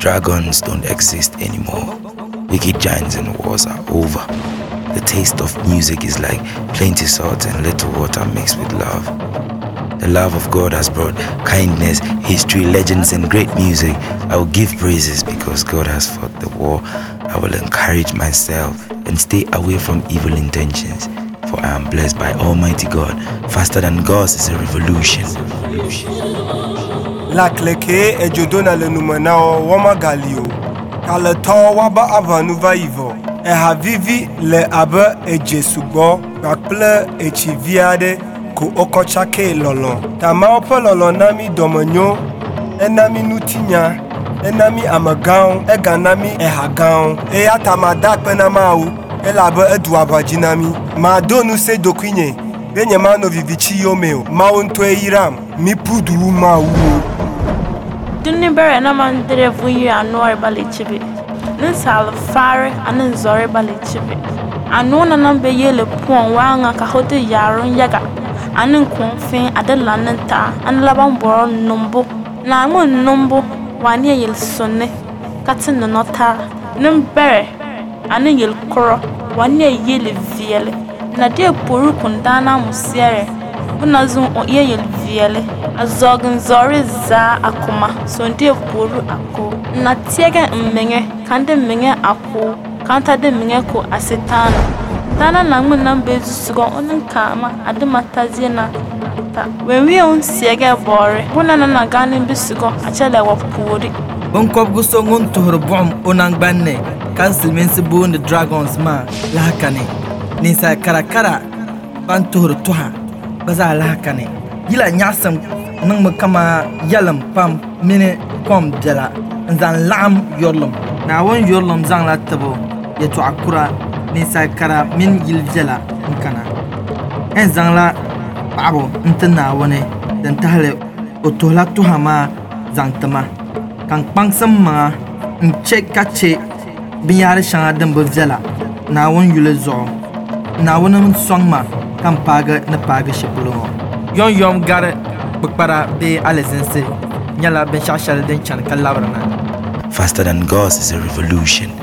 Dragons don't exist anymore. Wicked giants and wars are over. The taste of music is like plenty salt and little water mixed with love. The love of God has brought kindness, history, legends, and great music. I will give praises because God has fought the war. I will encourage myself and stay away from evil intentions, for I am blessed by Almighty God. Faster than God's is a revolution. La cleke e jodona le numenao wama galio. Kaleto waba avanu vaivo. E havivi le abe e jesugo. Bakple e chiviade ko okochake lolon. Tama ope lolon nami domonyo. E nami nutinya. E nami amagaon. E ganami e hagaon. E atamadak penamau. E labe e duabajinami. Ma donu se dokwinye. Benye mano vivichi yomeo. Maunto e iram. Mi pudu mau. Dunni bere na man drevu yi anor balichibi. Nin sal fare anin zore balichibi. Anu na nan be yele pon wanga ka hote yarun yaga. Anin konfin adelanin ta an laban boro numbu. Na mun numbu wani yel sonne. Katin no nota. Nin bere anin yel koro wani yele viele. Na de poru kundana musiere. Bunazun o yel viele. Azogun zori za akuma sonde poru ako na tiega mmenge kande mmenge ako kanta de mmenge ko asetana tana na mun nan bezu sugo onin kama adumatazie na ta when we on siega bore bunana na ganin bisugo achele wa pori bonkob gusto ngun tuhur bom onang banne cancel mense bone dragons ma lahakane nisa karakara ban tuhur tuha baza lahakane yila nyasam nang makama yalam pam mine kom dela nzan lam yorlum na won yorlum zang la tabo ya to akura ni sakara min yil jela nkana en zang la babo ntana wone dan tahle otola to hama zang tama kan pangsam ma nche kache biyar shanga dambo jela na won yule zo na won mun songma kan paga na paga shipulo yon yom gare Bukpara be alezense nyala ben shashal den chan kalabrana. Faster than God's is a revolution.